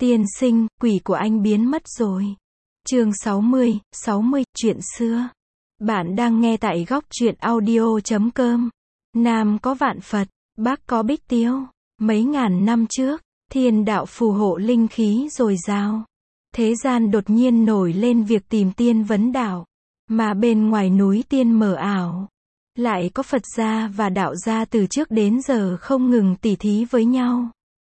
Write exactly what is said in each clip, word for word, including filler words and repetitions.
Tiên sinh, quỷ của anh biến mất rồi. Chương sáu mươi, sáu mươi, chuyện xưa. Bạn đang nghe tại góc truyện audio chấm com. Nam có vạn Phật, Bắc có Bích Tiêu. Mấy ngàn năm trước, thiên đạo phù hộ linh khí dồi dào. Thế gian đột nhiên nổi lên việc tìm tiên vấn đạo. Mà bên ngoài núi tiên mờ ảo, lại có Phật gia và đạo gia từ trước đến giờ không ngừng tỉ thí với nhau.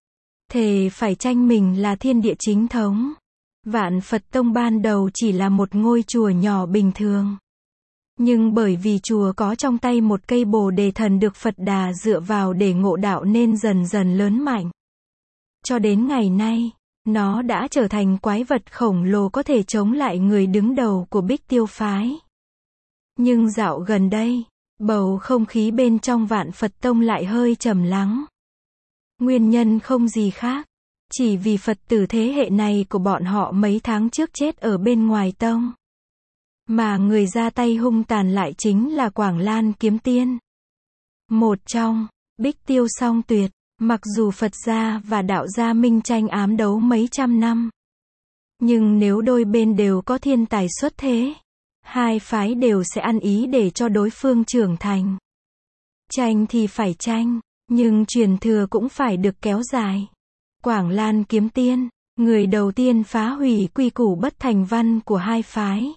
Thề phải tranh mình là thiên địa chính thống. Vạn Phật Tông ban đầu chỉ là một ngôi chùa nhỏ bình thường. Nhưng bởi vì chùa có trong tay một cây Bồ Đề thần được Phật Đà dựa vào để ngộ đạo nên dần dần lớn mạnh. Cho đến ngày nay, nó đã trở thành quái vật khổng lồ có thể chống lại người đứng đầu của Bích Tiêu phái. Nhưng dạo gần đây, bầu không khí bên trong Vạn Phật Tông lại hơi trầm lắng. Nguyên nhân không gì khác, chỉ vì Phật tử thế hệ này của bọn họ mấy tháng trước chết ở bên ngoài tông. Mà người ra tay hung tàn lại chính là Quảng Lan Kiếm Tiên. Một trong, Bích Tiêu song tuyệt, mặc dù Phật gia và đạo gia minh tranh ám đấu mấy trăm năm. Nhưng nếu đôi bên đều có thiên tài xuất thế, hai phái đều sẽ ăn ý để cho đối phương trưởng thành. Tranh thì phải tranh, nhưng truyền thừa cũng phải được kéo dài. Quảng Lan Kiếm Tiên, người đầu tiên phá hủy quy củ bất thành văn của hai phái.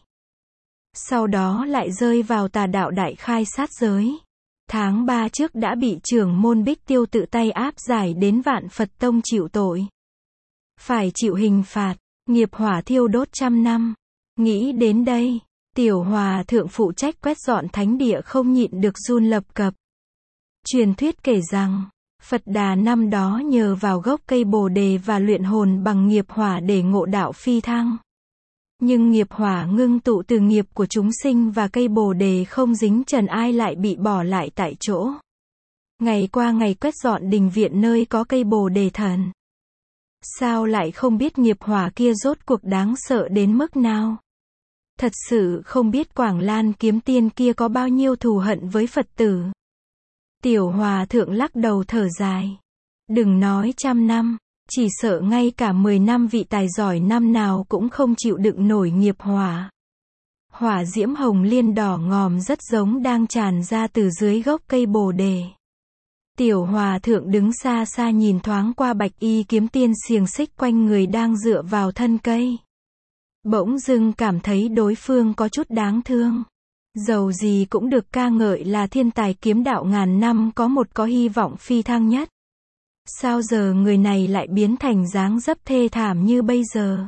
Sau đó lại rơi vào tà đạo đại khai sát giới. Tháng ba trước đã bị trưởng môn Bích Tiêu tự tay áp giải đến Vạn Phật Tông chịu tội. Phải chịu hình phạt, nghiệp hỏa thiêu đốt trăm năm. Nghĩ đến đây, tiểu hòa thượng phụ trách quét dọn thánh địa không nhịn được run lập cập. Truyền thuyết kể rằng, Phật Đà năm đó nhờ vào gốc cây Bồ Đề và luyện hồn bằng nghiệp hỏa để ngộ đạo phi thăng. Nhưng nghiệp hỏa ngưng tụ từ nghiệp của chúng sinh và cây Bồ Đề không dính trần ai lại bị bỏ lại tại chỗ. Ngày qua ngày quét dọn đình viện nơi có cây Bồ Đề thần. Sao lại không biết nghiệp hỏa kia rốt cuộc đáng sợ đến mức nào? Thật sự không biết Quảng Lan Kiếm Tiên kia có bao nhiêu thù hận với Phật tử. Tiểu hòa thượng lắc đầu thở dài. Đừng nói trăm năm, chỉ sợ ngay cả mười năm vị tài giỏi năm nào cũng không chịu đựng nổi nghiệp hỏa. Hỏa diễm hồng liên đỏ ngòm rất giống đang tràn ra từ dưới gốc cây Bồ Đề. Tiểu hòa thượng đứng xa xa nhìn thoáng qua Bạch Y Kiếm Tiên xiềng xích quanh người đang dựa vào thân cây. Bỗng dưng cảm thấy đối phương có chút đáng thương. Dầu gì cũng được ca ngợi là thiên tài kiếm đạo ngàn năm có một có hy vọng phi thăng nhất. Sao giờ người này lại biến thành dáng dấp thê thảm như bây giờ?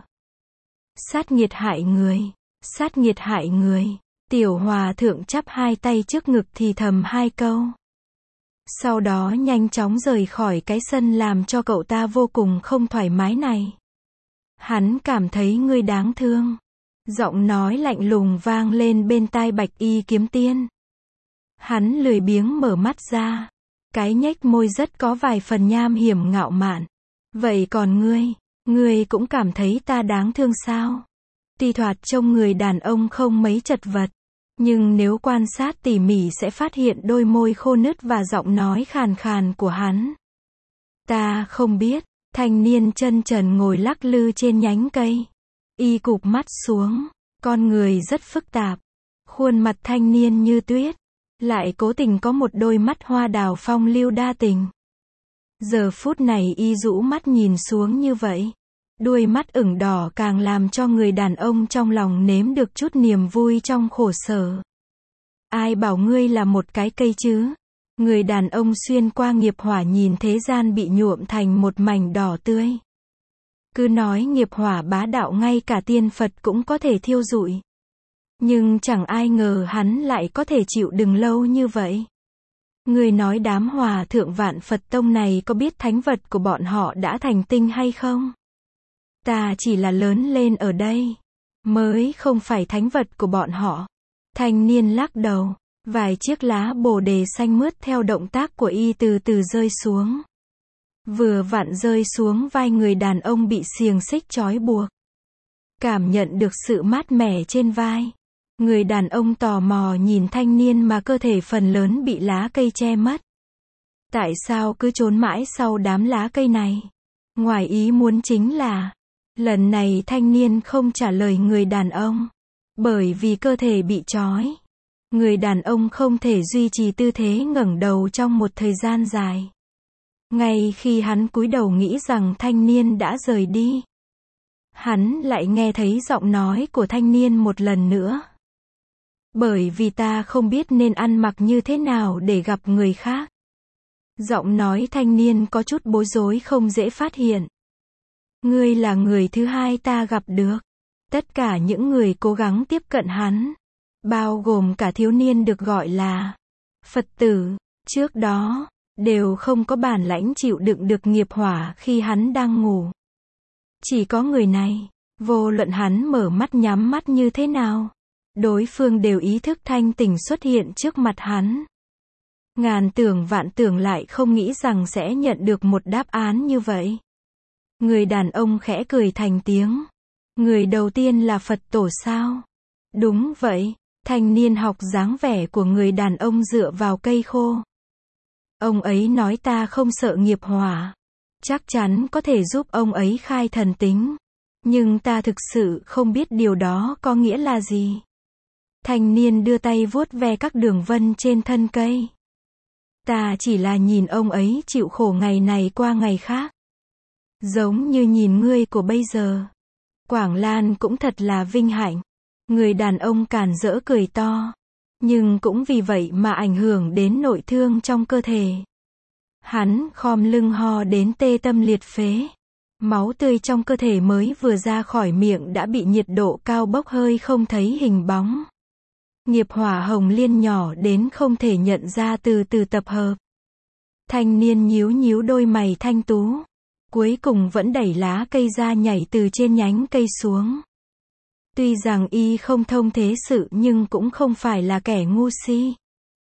Sát nghiệt hại người, sát nghiệt hại người. Tiểu hòa thượng chắp hai tay trước ngực thì thầm hai câu. Sau đó nhanh chóng rời khỏi cái sân làm cho cậu ta vô cùng không thoải mái này. Hắn cảm thấy ngươi đáng thương. Giọng nói lạnh lùng vang lên bên tai Bạch Y Kiếm Tiên. Hắn lười biếng mở mắt ra. Cái nhếch môi rất có vài phần nham hiểm ngạo mạn. Vậy còn ngươi, ngươi cũng cảm thấy ta đáng thương sao? Tuy thoạt trông người đàn ông không mấy chật vật, nhưng nếu quan sát tỉ mỉ sẽ phát hiện đôi môi khô nứt và giọng nói khàn khàn của hắn. Ta không biết. Thanh niên chân trần ngồi lắc lư trên nhánh cây. Y cụp mắt xuống, con người rất phức tạp. Khuôn mặt thanh niên như tuyết, lại cố tình có một đôi mắt hoa đào phong lưu đa tình. Giờ phút này y rũ mắt nhìn xuống như vậy. Đuôi mắt ửng đỏ càng làm cho người đàn ông trong lòng nếm được chút niềm vui trong khổ sở. Ai bảo ngươi là một cái cây chứ? Người đàn ông xuyên qua nghiệp hỏa nhìn thế gian bị nhuộm thành một mảnh đỏ tươi. Cứ nói nghiệp hỏa bá đạo ngay cả tiên Phật cũng có thể thiêu rụi. Nhưng chẳng ai ngờ hắn lại có thể chịu đựng lâu như vậy. Người nói đám hòa thượng Vạn Phật Tông này có biết thánh vật của bọn họ đã thành tinh hay không? Ta chỉ là lớn lên ở đây, mới không phải thánh vật của bọn họ. Thanh niên lắc đầu. Vài chiếc lá Bồ Đề xanh mướt theo động tác của y từ từ rơi xuống. Vừa vặn rơi xuống vai người đàn ông bị xiềng xích trói buộc. Cảm nhận được sự mát mẻ trên vai. Người đàn ông tò mò nhìn thanh niên mà cơ thể phần lớn bị lá cây che mất. Tại sao cứ trốn mãi sau đám lá cây này? Ngoài ý muốn chính là, lần này thanh niên không trả lời người đàn ông. Bởi vì cơ thể bị trói. Người đàn ông không thể duy trì tư thế ngẩng đầu trong một thời gian dài. Ngay khi hắn cúi đầu nghĩ rằng thanh niên đã rời đi, hắn lại nghe thấy giọng nói của thanh niên một lần nữa. Bởi vì ta không biết nên ăn mặc như thế nào để gặp người khác. Giọng nói thanh niên có chút bối rối không dễ phát hiện. Ngươi là người thứ hai ta gặp được. Tất cả những người cố gắng tiếp cận hắn, bao gồm cả thiếu niên được gọi là Phật tử, trước đó, đều không có bản lãnh chịu đựng được nghiệp hỏa khi hắn đang ngủ. Chỉ có người này, vô luận hắn mở mắt nhắm mắt như thế nào, đối phương đều ý thức thanh tỉnh xuất hiện trước mặt hắn. Ngàn tưởng vạn tưởng lại không nghĩ rằng sẽ nhận được một đáp án như vậy. Người đàn ông khẽ cười thành tiếng. Người đầu tiên là Phật tổ sao? Đúng vậy, thanh niên học dáng vẻ của người đàn ông dựa vào cây khô. Ông ấy nói ta không sợ nghiệp hỏa. Chắc chắn có thể giúp ông ấy khai thần tính. Nhưng ta thực sự không biết điều đó có nghĩa là gì. Thanh niên đưa tay vuốt ve các đường vân trên thân cây. Ta chỉ là nhìn ông ấy chịu khổ ngày này qua ngày khác. Giống như nhìn ngươi của bây giờ. Quảng Lan cũng thật là vinh hạnh. Người đàn ông càn rỡ cười to. Nhưng cũng vì vậy mà ảnh hưởng đến nội thương trong cơ thể. Hắn khom lưng ho đến tê tâm liệt phế. Máu tươi trong cơ thể mới vừa ra khỏi miệng đã bị nhiệt độ cao bốc hơi không thấy hình bóng. Nghiệp hỏa hồng liên nhỏ đến không thể nhận ra từ từ tập hợp. Thanh niên nhíu nhíu đôi mày thanh tú. Cuối cùng vẫn đẩy lá cây ra nhảy từ trên nhánh cây xuống. Tuy rằng y không thông thế sự nhưng cũng không phải là kẻ ngu si.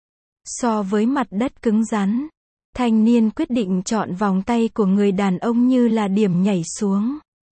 So với mặt đất cứng rắn, thanh niên quyết định chọn vòng tay của người đàn ông như là điểm nhảy xuống.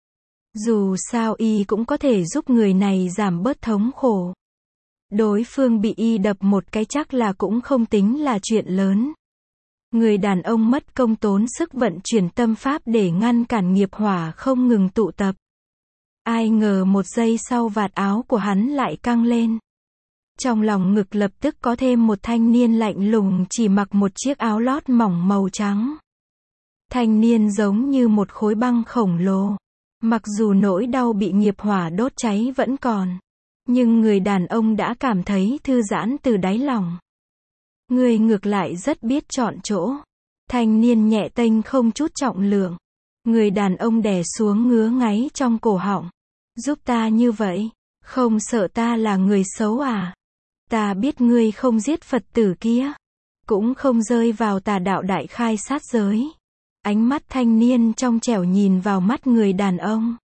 Dù sao y cũng có thể giúp người này giảm bớt thống khổ. Đối phương bị y đập một cái chắc là cũng không tính là chuyện lớn. Người đàn ông mất công tốn sức vận chuyển tâm pháp để ngăn cản nghiệp hỏa không ngừng tụ tập. Ai ngờ một giây sau vạt áo của hắn lại căng lên. Trong lòng ngực lập tức có thêm một thanh niên lạnh lùng chỉ mặc một chiếc áo lót mỏng màu trắng. Thanh niên giống như một khối băng khổng lồ. Mặc dù nỗi đau bị nghiệp hỏa đốt cháy vẫn còn. Nhưng người đàn ông đã cảm thấy thư giãn từ đáy lòng. Người ngược lại rất biết chọn chỗ. Thanh niên nhẹ tênh không chút trọng lượng. Người đàn ông đè xuống ngứa ngáy trong cổ họng. Giúp ta như vậy, không sợ ta là người xấu à? Ta biết ngươi không giết Phật tử kia, cũng không rơi vào tà đạo đại khai sát giới. Ánh mắt thanh niên trong trẻo nhìn vào mắt người đàn ông.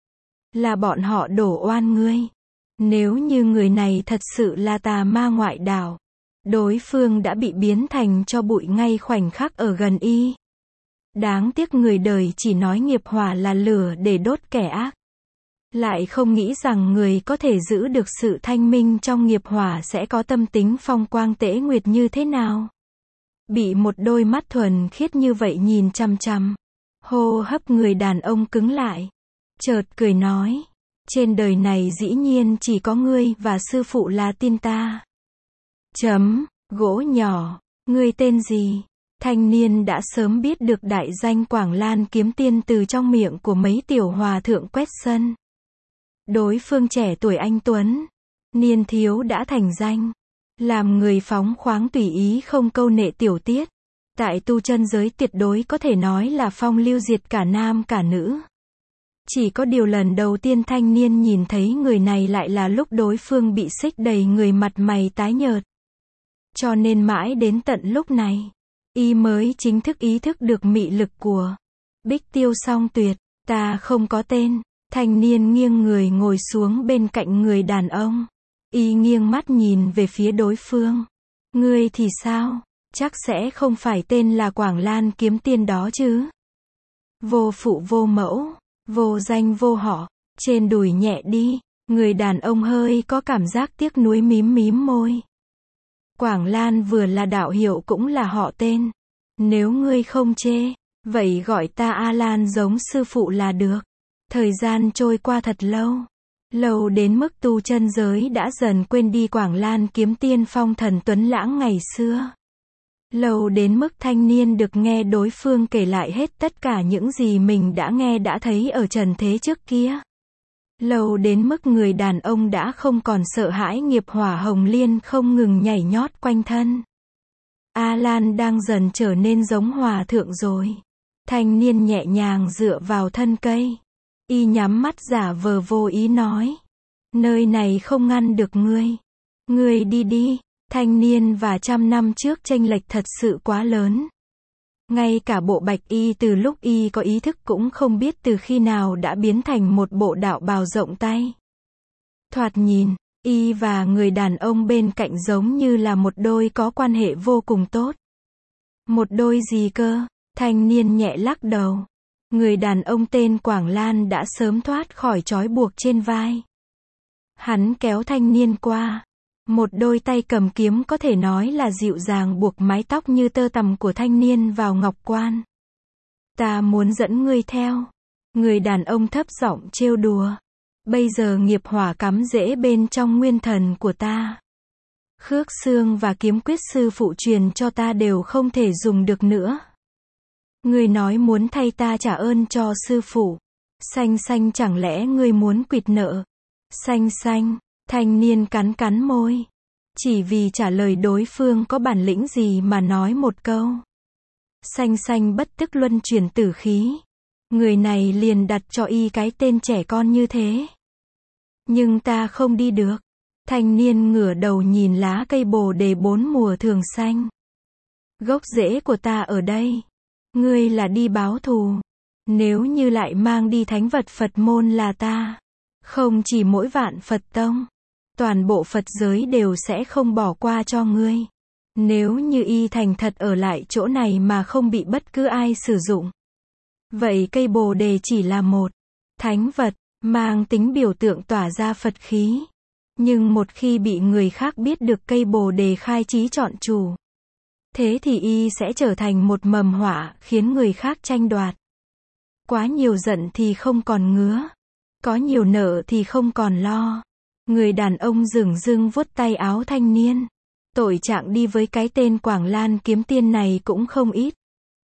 Là bọn họ đổ oan ngươi. Nếu như người này thật sự là tà ma ngoại đạo, đối phương đã bị biến thành tro bụi ngay khoảnh khắc ở gần y. Đáng tiếc người đời chỉ nói nghiệp hỏa là lửa để đốt kẻ ác. Lại không nghĩ rằng người có thể giữ được sự thanh minh trong nghiệp hỏa sẽ có tâm tính phong quang tễ nguyệt như thế nào. Bị một đôi mắt thuần khiết như vậy nhìn chằm chằm. Hô hấp người đàn ông cứng lại. Chợt cười nói. Trên đời này dĩ nhiên chỉ có ngươi và sư phụ là tin ta. Chấm, gỗ nhỏ, ngươi tên gì? Thanh niên đã sớm biết được đại danh Quảng Lan kiếm tiên từ trong miệng của mấy tiểu hòa thượng quét sân. Đối phương trẻ tuổi anh tuấn, niên thiếu đã thành danh, làm người phóng khoáng tùy ý không câu nệ tiểu tiết. Tại tu chân giới tuyệt đối có thể nói là phong lưu diệt cả nam cả nữ. Chỉ có điều lần đầu tiên thanh niên nhìn thấy người này lại là lúc đối phương bị xích đầy người mặt mày tái nhợt. Cho nên mãi đến tận lúc này, y mới chính thức ý thức được mị lực của Bích Tiêu Song Tuyệt. Ta không có tên. Thanh niên nghiêng người ngồi xuống bên cạnh người đàn ông. Y nghiêng mắt nhìn về phía đối phương. Ngươi thì sao? Chắc sẽ không phải tên là Quảng Lan kiếm tiên đó chứ? Vô phụ vô mẫu, vô danh vô họ, trên đùi nhẹ đi. Người đàn ông hơi có cảm giác tiếc nuối mím mím môi. Quảng Lan vừa là đạo hiệu cũng là họ tên. Nếu ngươi không chê, Vậy gọi ta A-lan giống sư phụ là được. Thời gian trôi qua thật lâu. Lâu đến mức tu chân giới đã dần quên đi Quảng Lan kiếm tiên phong thần tuấn lãng ngày xưa. Lâu đến mức thanh niên được nghe đối phương kể lại hết tất cả những gì mình đã nghe đã thấy ở trần thế trước kia. Lâu đến mức người đàn ông đã không còn sợ hãi nghiệp hỏa hồng liên không ngừng nhảy nhót quanh thân. A-lan đang dần trở nên giống hòa thượng rồi. Thanh niên nhẹ nhàng dựa vào thân cây. Y nhắm mắt giả vờ vô ý nói. Nơi này không ngăn được ngươi. Ngươi đi đi. Thanh niên và trăm năm trước chênh lệch thật sự quá lớn. Ngay cả bộ bạch y từ lúc y có ý thức cũng không biết từ khi nào đã biến thành một bộ đạo bào rộng tay. Thoạt nhìn, y và người đàn ông bên cạnh giống như là một đôi có quan hệ vô cùng tốt. Một đôi gì cơ? Thanh niên nhẹ lắc đầu. Người đàn ông tên Quảng Lan đã sớm thoát khỏi trói buộc trên vai. Hắn kéo thanh niên qua. Một đôi tay cầm kiếm có thể nói là dịu dàng buộc mái tóc như tơ tằm của thanh niên vào ngọc quan. Ta muốn dẫn ngươi theo. Người đàn ông thấp giọng trêu đùa. Bây giờ nghiệp hỏa cắm rễ bên trong nguyên thần của ta. Khước xương và kiếm quyết sư phụ truyền cho ta đều không thể dùng được nữa. Ngươi nói muốn thay ta trả ơn cho sư phụ. Xanh xanh chẳng lẽ ngươi muốn quỵt nợ? Xanh xanh. Thanh niên cắn cắn môi. Chỉ vì trả lời đối phương có bản lĩnh gì mà nói một câu. Xanh xanh bất tức luân chuyển tử khí. Người này liền đặt cho y cái tên trẻ con như thế. Nhưng ta không đi được. Thanh niên ngửa đầu nhìn lá cây bồ đề bốn mùa thường xanh. Gốc rễ của ta ở đây. Ngươi là đi báo thù. Nếu như lại mang đi thánh vật Phật môn là ta. Không chỉ mỗi Vạn Phật Tông. Toàn bộ Phật giới đều sẽ không bỏ qua cho ngươi. Nếu như y thành thật ở lại chỗ này mà không bị bất cứ ai sử dụng. Vậy cây bồ đề chỉ là một thánh vật, mang tính biểu tượng tỏa ra Phật khí. Nhưng một khi bị người khác biết được cây bồ đề khai trí chọn chủ. Thế thì y sẽ trở thành một mầm họa khiến người khác tranh đoạt. Quá nhiều giận thì không còn ngứa. Có nhiều nợ thì không còn lo. Người đàn ông dửng dưng vuốt tay áo thanh niên. Tội trạng đi với cái tên Quảng Lan kiếm tiên này cũng không ít.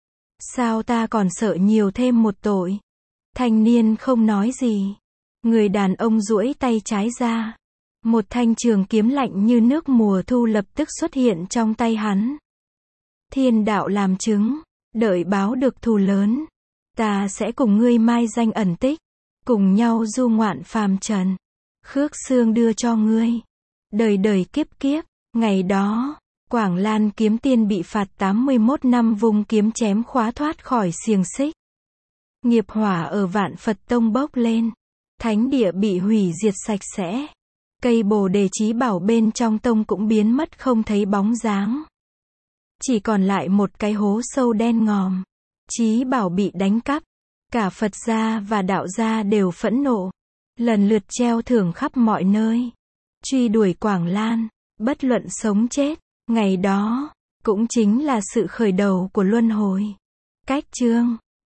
Sao ta còn sợ nhiều thêm một tội? Thanh niên không nói gì. Người đàn ông duỗi tay trái ra. Một thanh trường kiếm lạnh như nước mùa thu lập tức xuất hiện trong tay hắn. Thiên đạo làm chứng. Đợi báo được thù lớn. Ta sẽ cùng ngươi mai danh ẩn tích. Cùng nhau du ngoạn phàm trần. Khước xương đưa cho ngươi. Đời đời kiếp kiếp. Ngày đó, Quảng Lan kiếm tiên bị phạt tám mươi mốt năm vung kiếm chém khóa thoát khỏi xiềng xích. Nghiệp hỏa ở Vạn Phật Tông bốc lên. Thánh địa bị hủy diệt sạch sẽ. Cây bồ đề chí bảo bên trong tông cũng biến mất không thấy bóng dáng. Chỉ còn lại một cái hố sâu đen ngòm. Chí bảo bị đánh cắp. Cả Phật gia và đạo gia đều phẫn nộ. Lần lượt treo thưởng khắp mọi nơi. Truy đuổi Quảng Lan. Bất luận sống chết. Ngày đó, cũng chính là sự khởi đầu của luân hồi. Cách chương